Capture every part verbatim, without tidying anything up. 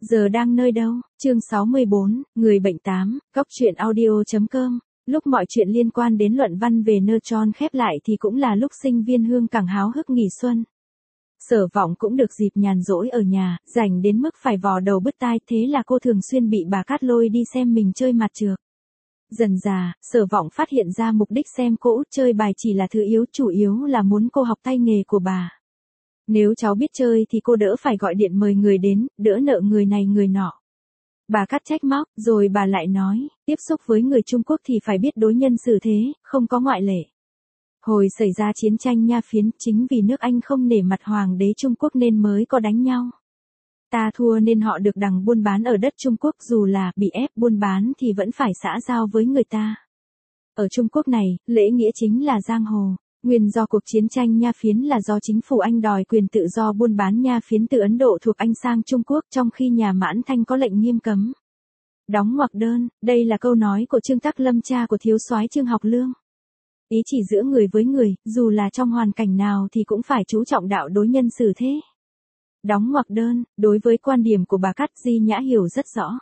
giờ đang nơi đâu? Chương sáu mươi bốn, Người bệnh tám, Góc truyện audio chấm com. Lúc mọi chuyện liên quan đến luận văn về Neutron khép lại thì cũng là lúc sinh viên Hương càng háo hức nghỉ xuân. Sở Vọng cũng được dịp nhàn rỗi ở nhà, rảnh đến mức phải vò đầu bứt tai, thế là cô thường xuyên bị bà Cát lôi đi xem mình chơi mặt trược. Dần dà, Sở Vọng phát hiện ra mục đích xem cô út chơi bài chỉ là thứ yếu, chủ yếu là muốn cô học tay nghề của bà. Nếu cháu biết chơi thì cô đỡ phải gọi điện mời người đến, đỡ nợ người này người nọ. Bà Cát trách móc, rồi bà lại nói, tiếp xúc với người Trung Quốc thì phải biết đối nhân xử thế, không có ngoại lệ. Hồi xảy ra chiến tranh Nha Phiến, chính vì nước Anh không nể mặt hoàng đế Trung Quốc nên mới có đánh nhau. Ta thua nên họ được đằng buôn bán ở đất Trung Quốc, dù là bị ép buôn bán thì vẫn phải xã giao với người ta. Ở Trung Quốc này, lễ nghĩa chính là giang hồ. Nguyên do cuộc chiến tranh Nha Phiến là do chính phủ Anh đòi quyền tự do buôn bán Nha Phiến từ Ấn Độ thuộc Anh sang Trung Quốc, trong khi nhà Mãn Thanh có lệnh nghiêm cấm. Đóng ngoặc đơn, đây là câu nói của Trương Tắc Lâm, cha của thiếu soái Trương Học Lương. Ý chỉ giữa người với người, dù là trong hoàn cảnh nào thì cũng phải chú trọng đạo đối nhân xử thế. Đóng ngoặc đơn, đối với quan điểm của bà Cát, Di Nhã hiểu rất rõ.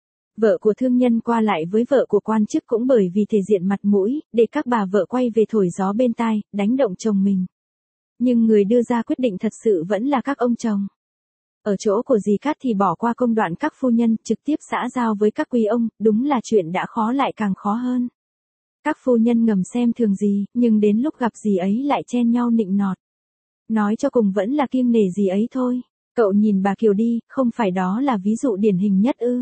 Vợ của thương nhân qua lại với vợ của quan chức cũng bởi vì thể diện mặt mũi, để các bà vợ quay về thổi gió bên tai, đánh động chồng mình. Nhưng người đưa ra quyết định thật sự vẫn là các ông chồng. Ở chỗ của dì Cát thì bỏ qua công đoạn các phu nhân, trực tiếp xã giao với các quý ông, đúng là chuyện đã khó lại càng khó hơn. Các phu nhân ngầm xem thường dì, nhưng đến lúc gặp dì ấy lại chen nhau nịnh nọt. Nói cho cùng vẫn là kiêng nể dì ấy thôi. Cậu nhìn bà Kiều đi, không phải đó là ví dụ điển hình nhất ư?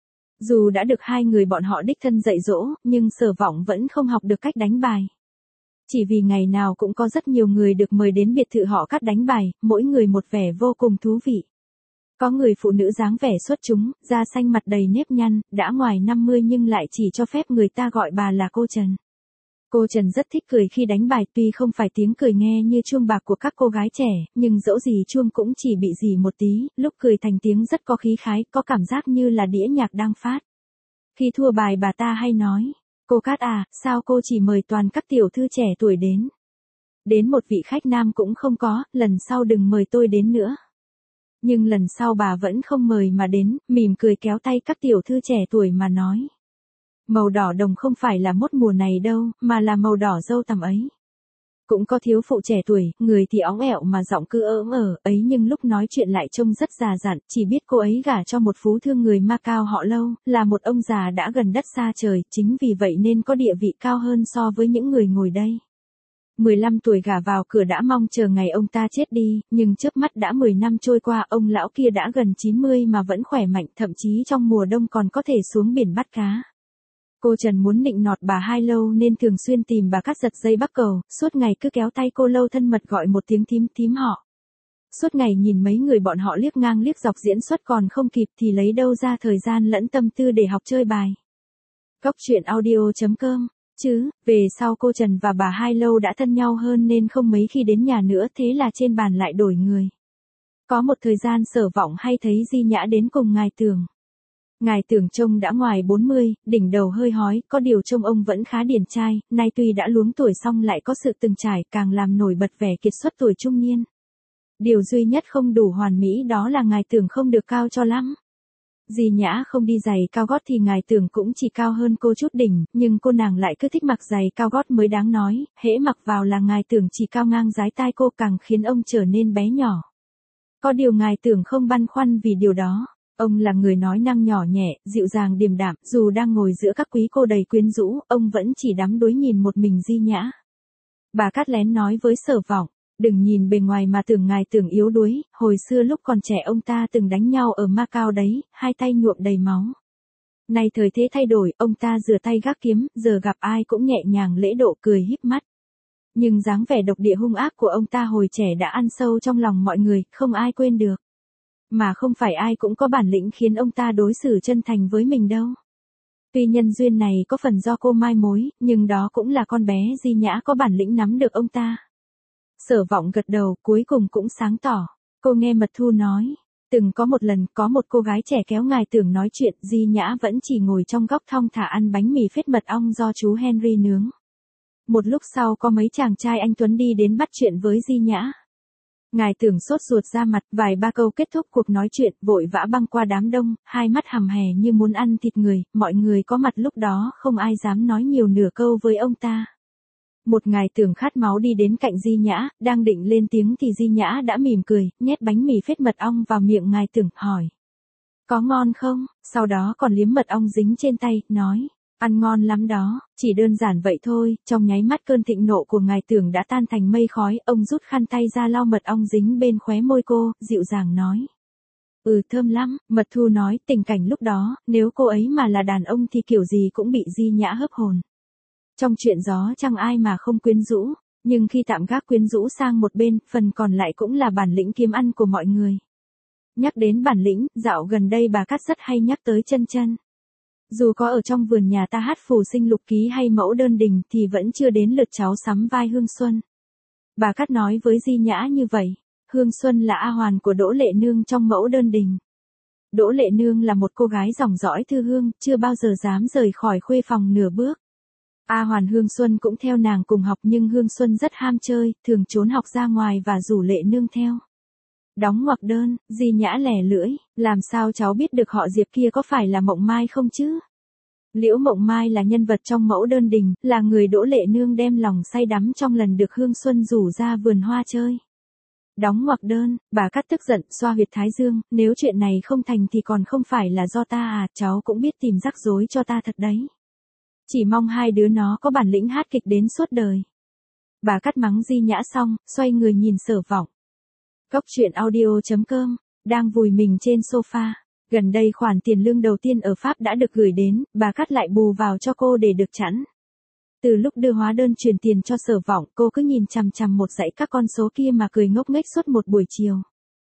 Dù đã được hai người bọn họ đích thân dạy dỗ, nhưng Sở Vọng vẫn không học được cách đánh bài. Chỉ vì ngày nào cũng có rất nhiều người được mời đến biệt thự họ Cát đánh bài, mỗi người một vẻ vô cùng thú vị. Có người phụ nữ dáng vẻ xuất chúng, da xanh mặt đầy nếp nhăn, đã ngoài năm mươi nhưng lại chỉ cho phép người ta gọi bà là cô Trần. Cô Trần rất thích cười khi đánh bài, tuy không phải tiếng cười nghe như chuông bạc của các cô gái trẻ, nhưng dẫu gì chuông cũng chỉ bị rì một tí, lúc cười thành tiếng rất có khí khái, có cảm giác như là đĩa nhạc đang phát. Khi thua bài bà ta hay nói, cô Cát à, sao cô chỉ mời toàn các tiểu thư trẻ tuổi đến? Đến một vị khách nam cũng không có, lần sau đừng mời tôi đến nữa. Nhưng lần sau bà vẫn không mời mà đến, mỉm cười kéo tay các tiểu thư trẻ tuổi mà nói. Màu đỏ đồng không phải là mốt mùa này đâu, mà là màu đỏ dâu tằm ấy. Cũng có thiếu phụ trẻ tuổi, người thì óng ẹo mà giọng cứ ỡm ở ấy, nhưng lúc nói chuyện lại trông rất già dặn, chỉ biết cô ấy gả cho một phú thương người Macau họ Lâu, là một ông già đã gần đất xa trời, chính vì vậy nên có địa vị cao hơn so với những người ngồi đây. mười lăm tuổi gả vào cửa đã mong chờ ngày ông ta chết đi, nhưng chớp mắt đã mười năm trôi qua, ông lão kia đã gần chín mươi mà vẫn khỏe mạnh, thậm chí trong mùa đông còn có thể xuống biển bắt cá. Cô Trần muốn nịnh nọt bà Hai Lâu nên thường xuyên tìm bà Cát giật dây bắc cầu, suốt ngày cứ kéo tay cô Lâu thân mật gọi một tiếng thím thím họ. Suốt ngày nhìn mấy người bọn họ liếc ngang liếc dọc diễn xuất còn không kịp thì lấy đâu ra thời gian lẫn tâm tư để học chơi bài. Góc truyện audio chấm com. Chứ, về sau cô Trần và bà Hai Lâu đã thân nhau hơn nên không mấy khi đến nhà nữa, thế là trên bàn lại đổi người. Có một thời gian Sở Vọng hay thấy Di Nhã đến cùng ngài Tưởng. Ngài Tưởng trông đã ngoài bốn mươi, đỉnh đầu hơi hói, có điều trông ông vẫn khá điển trai, nay tuy đã luống tuổi song lại có sự từng trải, càng làm nổi bật vẻ kiệt xuất tuổi trung niên. Điều duy nhất không đủ hoàn mỹ đó là ngài Tưởng không được cao cho lắm. Di Nhã không đi giày cao gót thì ngài Tưởng cũng chỉ cao hơn cô chút đỉnh, nhưng cô nàng lại cứ thích mặc giày cao gót mới đáng nói, hễ mặc vào là ngài Tưởng chỉ cao ngang dái tai cô, càng khiến ông trở nên bé nhỏ. Có điều ngài Tưởng không băn khoăn vì điều đó. Ông là người nói năng nhỏ nhẹ, dịu dàng điềm đạm, dù đang ngồi giữa các quý cô đầy quyến rũ, ông vẫn chỉ đắm đuối nhìn một mình Di Nhã. Bà Cát lén nói với Sở Vọng, đừng nhìn bề ngoài mà tưởng ngài Tưởng yếu đuối, hồi xưa lúc còn trẻ ông ta từng đánh nhau ở Macau đấy, hai tay nhuộm đầy máu. Nay thời thế thay đổi, ông ta rửa tay gác kiếm, giờ gặp ai cũng nhẹ nhàng lễ độ, cười híp mắt. Nhưng dáng vẻ độc địa hung ác của ông ta hồi trẻ đã ăn sâu trong lòng mọi người, không ai quên được. Mà không phải ai cũng có bản lĩnh khiến ông ta đối xử chân thành với mình đâu. Tuy nhân duyên này có phần do cô mai mối, nhưng đó cũng là con bé Di Nhã có bản lĩnh nắm được ông ta. Sở Vọng gật đầu, cuối cùng cũng sáng tỏ. Cô nghe Mật Thu nói, từng có một lần có một cô gái trẻ kéo ngài Tưởng nói chuyện, Di Nhã vẫn chỉ ngồi trong góc thong thả ăn bánh mì phết mật ong do chú Henry nướng. Một lúc sau có mấy chàng trai anh tuấn đi đến bắt chuyện với Di Nhã. Ngài Tưởng sốt ruột ra mặt, vài ba câu kết thúc cuộc nói chuyện, vội vã băng qua đám đông, hai mắt hằm hè như muốn ăn thịt người, mọi người có mặt lúc đó không ai dám nói nhiều nửa câu với ông ta. Một Ngài Tưởng khát máu đi đến cạnh Di Nhã, đang định lên tiếng thì Di Nhã đã mỉm cười, nhét bánh mì phết mật ong vào miệng Ngài Tưởng, hỏi. Có ngon không? Sau đó còn liếm mật ong dính trên tay, nói. Ăn ngon lắm đó, chỉ đơn giản vậy thôi. Trong nháy mắt cơn thịnh nộ của Ngài Tưởng đã tan thành mây khói, ông rút khăn tay ra lau mật ong dính bên khóe môi cô, dịu dàng nói. Ừ, thơm lắm. Mật Thu nói, tình cảnh lúc đó, nếu cô ấy mà là đàn ông thì kiểu gì cũng bị Di Nhã hớp hồn. Trong chuyện gió chẳng ai mà không quyến rũ, nhưng khi tạm gác quyến rũ sang một bên, phần còn lại cũng là bản lĩnh kiếm ăn của mọi người. Nhắc đến bản lĩnh, dạo gần đây bà Cát rất hay nhắc tới Chân Chân. Dù có ở trong vườn nhà ta hát phù sinh lục ký hay mẫu đơn đình thì vẫn chưa đến lượt cháu sắm vai Hương Xuân. Bà Cát nói với Di Nhã như vậy. Hương Xuân là A Hoàn của Đỗ Lệ Nương trong mẫu đơn đình. Đỗ Lệ Nương là một cô gái dòng dõi thư hương, chưa bao giờ dám rời khỏi khuê phòng nửa bước. A Hoàn Hương Xuân cũng theo nàng cùng học, nhưng Hương Xuân rất ham chơi, thường trốn học ra ngoài và rủ Lệ Nương theo. Đóng ngoặc đơn, Di Nhã lẻ lưỡi, làm sao cháu biết được họ Diệp kia có phải là Mộng Mai không chứ? Liễu Mộng Mai là nhân vật trong mẫu đơn đình, là người Đỗ Lệ Nương đem lòng say đắm trong lần được Hương Xuân rủ ra vườn hoa chơi. Đóng ngoặc đơn, bà Cát tức giận, xoa huyệt thái dương, nếu chuyện này không thành thì còn không phải là do ta à, cháu cũng biết tìm rắc rối cho ta thật đấy. Chỉ mong hai đứa nó có bản lĩnh hát kịch đến suốt đời. Bà Cát mắng Di Nhã xong, xoay người nhìn Sở Vọng. Góc truyện audio chấm com, đang vùi mình trên sofa. Gần đây khoản tiền lương đầu tiên ở Pháp đã được gửi đến, bà Cát lại bù vào cho cô để được chẵn. Từ lúc đưa hóa đơn chuyển tiền cho Sở Vọng, cô cứ nhìn chằm chằm một dãy các con số kia mà cười ngốc nghếch suốt một buổi chiều.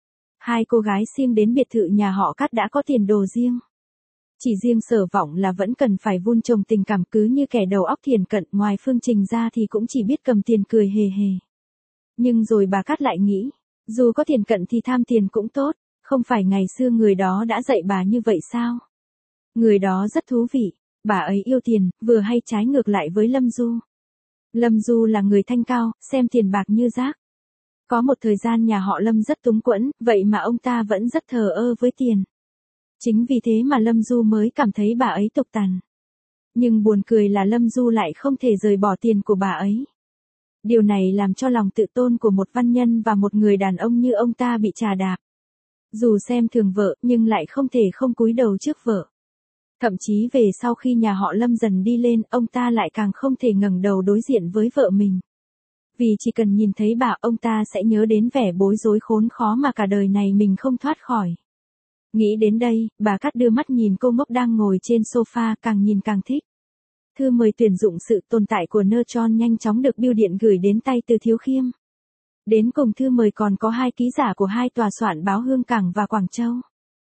Hai cô gái siêng đến biệt thự nhà họ Cát đã có tiền đồ riêng. Chỉ riêng Sở Vọng là vẫn cần phải vun trồng tình cảm, cứ như kẻ đầu óc thiền cận, ngoài phương trình ra thì cũng chỉ biết cầm tiền cười hề hề. Nhưng rồi bà Cát lại nghĩ, dù có thiền cận thì tham tiền cũng tốt, không phải ngày xưa người đó đã dạy bà như vậy sao? Người đó rất thú vị, bà ấy yêu tiền, vừa hay trái ngược lại với Lâm Du. Lâm Du là người thanh cao, xem tiền bạc như rác. Có một thời gian nhà họ Lâm rất túng quẫn, vậy mà ông ta vẫn rất thờ ơ với tiền. Chính vì thế mà Lâm Du mới cảm thấy bà ấy tục tằn. Nhưng buồn cười là Lâm Du lại không thể rời bỏ tiền của bà ấy. Điều này làm cho lòng tự tôn của một văn nhân và một người đàn ông như ông ta bị chà đạp. Dù xem thường vợ, nhưng lại không thể không cúi đầu trước vợ. Thậm chí về sau khi nhà họ Lâm dần đi lên, ông ta lại càng không thể ngẩng đầu đối diện với vợ mình. Vì chỉ cần nhìn thấy bà, ông ta sẽ nhớ đến vẻ bối rối khốn khó mà cả đời này mình không thoát khỏi. Nghĩ đến đây, bà Cát đưa mắt nhìn cô ngốc đang ngồi trên sofa, càng nhìn càng thích. Thư mời tuyển dụng sự tồn tại của Neutron nhanh chóng được bưu điện gửi đến tay Từ Thiếu Khiêm. Đến cùng thư mời còn có hai ký giả của hai tòa soạn báo Hương Cảng và Quảng Châu.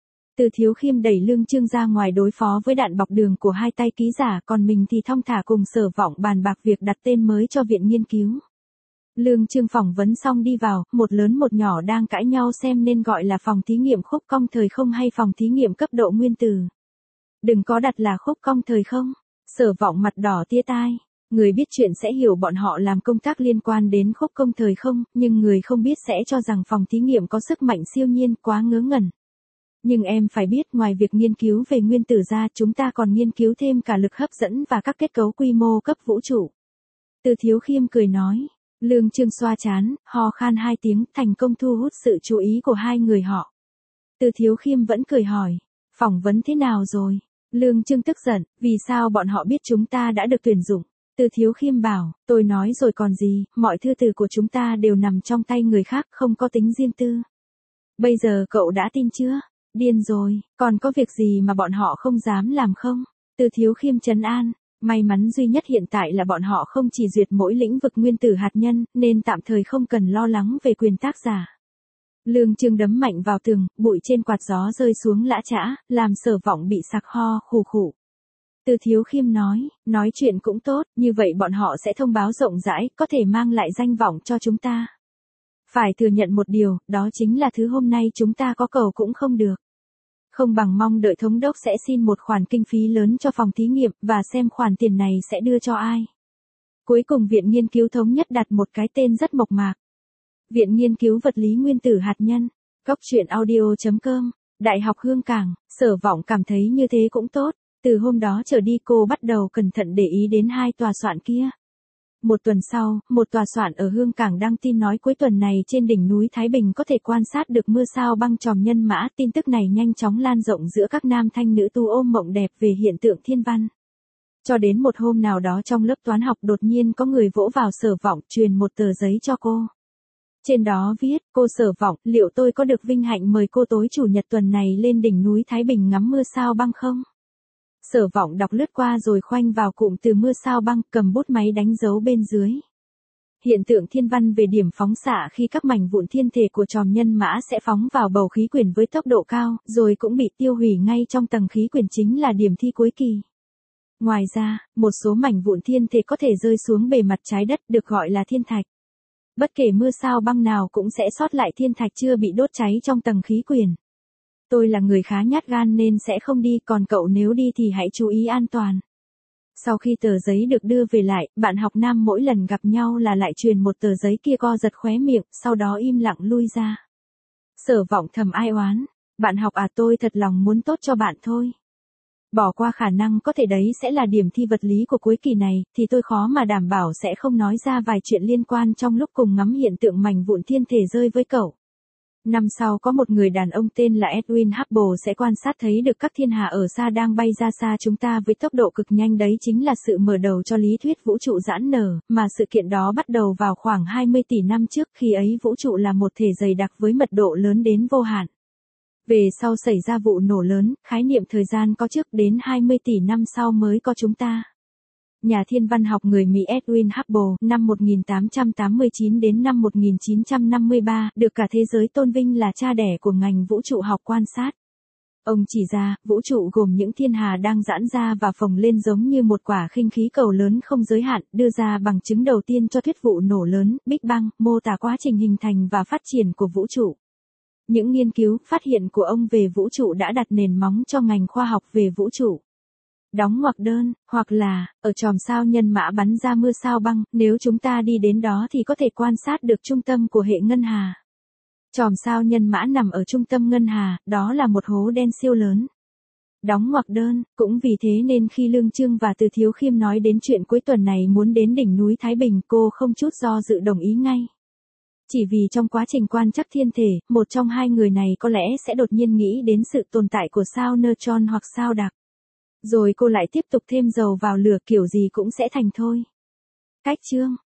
Từ Thiếu Khiêm đẩy Lương Chương ra ngoài đối phó với đạn bọc đường của hai tay ký giả, còn mình thì thong thả cùng Sở Vọng bàn bạc việc đặt tên mới cho viện nghiên cứu. Lương Chương phỏng vấn xong đi vào, một lớn một nhỏ đang cãi nhau xem nên gọi là phòng thí nghiệm khúc cong thời không hay phòng thí nghiệm cấp độ nguyên tử. Đừng có đặt là khúc cong thời không. Sở Vọng mặt đỏ tia tai. Người biết chuyện sẽ hiểu bọn họ làm công tác liên quan đến khúc cong thời không, nhưng người không biết sẽ cho rằng phòng thí nghiệm có sức mạnh siêu nhiên, quá ngớ ngẩn. Nhưng em phải biết, ngoài việc nghiên cứu về nguyên tử ra, chúng ta còn nghiên cứu thêm cả lực hấp dẫn và các kết cấu quy mô cấp vũ trụ. Từ Thiếu Khiêm cười nói. Lương Chương xoa trán, ho khan hai tiếng, thành công thu hút sự chú ý của hai người họ. Từ Thiếu Khiêm vẫn cười hỏi, phỏng vấn thế nào rồi? Lương Chương tức giận, vì sao bọn họ biết chúng ta đã được tuyển dụng? Từ Thiếu Khiêm bảo, tôi nói rồi còn gì, mọi thư từ của chúng ta đều nằm trong tay người khác, không có tính riêng tư. Bây giờ cậu đã tin chưa? Điên rồi, còn có việc gì mà bọn họ không dám làm không? Từ Thiếu Khiêm trấn an. May mắn duy nhất hiện tại là bọn họ không chỉ duyệt mỗi lĩnh vực nguyên tử hạt nhân, nên tạm thời không cần lo lắng về quyền tác giả. Lương Chương đấm mạnh vào tường, bụi trên quạt gió rơi xuống lã chã, làm Sở Vọng bị sặc ho khù khụ. Từ Thiếu Khiêm nói, nói chuyện cũng tốt, như vậy bọn họ sẽ thông báo rộng rãi, có thể mang lại danh vọng cho chúng ta. Phải thừa nhận một điều, đó chính là thứ hôm nay chúng ta có cầu cũng không được. Không bằng mong đợi thống đốc sẽ xin một khoản kinh phí lớn cho phòng thí nghiệm, và xem khoản tiền này sẽ đưa cho ai. Cuối cùng viện nghiên cứu thống nhất đặt một cái tên rất mộc mạc. Viện Nghiên cứu Vật lý Nguyên tử Hạt nhân. Góc truyện audio chấm com. Đại học Hương Cảng, Sở Vọng cảm thấy như thế cũng tốt. Từ hôm đó trở đi cô bắt đầu cẩn thận để ý đến hai tòa soạn kia. Một tuần sau, một tòa soạn ở Hương Cảng đăng tin nói cuối tuần này trên đỉnh núi Thái Bình có thể quan sát được mưa sao băng tròm nhân mã. Tin tức này nhanh chóng lan rộng giữa các nam thanh nữ tu ôm mộng đẹp về hiện tượng thiên văn. Cho đến một hôm nào đó trong lớp toán học đột nhiên có người vỗ vào Sở Vọng truyền một tờ giấy cho cô. Trên đó viết, cô Sở Vọng, liệu tôi có được vinh hạnh mời cô tối chủ nhật tuần này lên đỉnh núi Thái Bình ngắm mưa sao băng không? Sở Vọng đọc lướt qua rồi khoanh vào cụm từ mưa sao băng, cầm bút máy đánh dấu bên dưới. Hiện tượng thiên văn về điểm phóng xạ khi các mảnh vụn thiên thể của tròm nhân mã sẽ phóng vào bầu khí quyển với tốc độ cao, rồi cũng bị tiêu hủy ngay trong tầng khí quyển chính là điểm thi cuối kỳ. Ngoài ra, một số mảnh vụn thiên thể có thể rơi xuống bề mặt trái đất được gọi là thiên thạch. Bất kể mưa sao băng nào cũng sẽ sót lại thiên thạch chưa bị đốt cháy trong tầng khí quyển. Tôi là người khá nhát gan nên sẽ không đi, còn cậu nếu đi thì hãy chú ý an toàn. Sau khi tờ giấy được đưa về lại, bạn học nam mỗi lần gặp nhau là lại truyền một tờ giấy kia, co giật khóe miệng, sau đó im lặng lui ra. Sở Vọng thầm ai oán, bạn học à, tôi thật lòng muốn tốt cho bạn thôi. Bỏ qua khả năng có thể đấy sẽ là điểm thi vật lý của cuối kỳ này, thì tôi khó mà đảm bảo sẽ không nói ra vài chuyện liên quan trong lúc cùng ngắm hiện tượng mảnh vụn thiên thể rơi với cậu. Năm sau có một người đàn ông tên là Edwin Hubble sẽ quan sát thấy được các thiên hà ở xa đang bay ra xa chúng ta với tốc độ cực nhanh, đấy chính là sự mở đầu cho lý thuyết vũ trụ giãn nở, mà sự kiện đó bắt đầu vào khoảng hai mươi tỷ năm trước, khi ấy vũ trụ là một thể dày đặc với mật độ lớn đến vô hạn. Về sau xảy ra vụ nổ lớn, khái niệm thời gian có trước đến hai mươi tỷ năm sau mới có chúng ta. Nhà thiên văn học người Mỹ Edwin Hubble, năm một nghìn tám trăm tám mươi chín đến năm một nghìn chín trăm năm mươi ba, được cả thế giới tôn vinh là cha đẻ của ngành vũ trụ học quan sát. Ông chỉ ra, vũ trụ gồm những thiên hà đang giãn ra và phồng lên giống như một quả khinh khí cầu lớn không giới hạn, đưa ra bằng chứng đầu tiên cho thuyết vụ nổ lớn, Big Bang, mô tả quá trình hình thành và phát triển của vũ trụ. Những nghiên cứu, phát hiện của ông về vũ trụ đã đặt nền móng cho ngành khoa học về vũ trụ. Đóng ngoặc đơn, hoặc là, ở chòm sao nhân mã bắn ra mưa sao băng, nếu chúng ta đi đến đó thì có thể quan sát được trung tâm của hệ ngân hà. Chòm sao nhân mã nằm ở trung tâm ngân hà, đó là một hố đen siêu lớn. Đóng ngoặc đơn, cũng vì thế nên khi Lương Chương và Từ Thiếu Khiêm nói đến chuyện cuối tuần này muốn đến đỉnh núi Thái Bình, cô không chút do dự đồng ý ngay. Chỉ vì trong quá trình quan trắc thiên thể, một trong hai người này có lẽ sẽ đột nhiên nghĩ đến sự tồn tại của sao neutron hoặc sao đặc. Rồi cô lại tiếp tục thêm dầu vào lửa, kiểu gì cũng sẽ thành thôi. Cách chương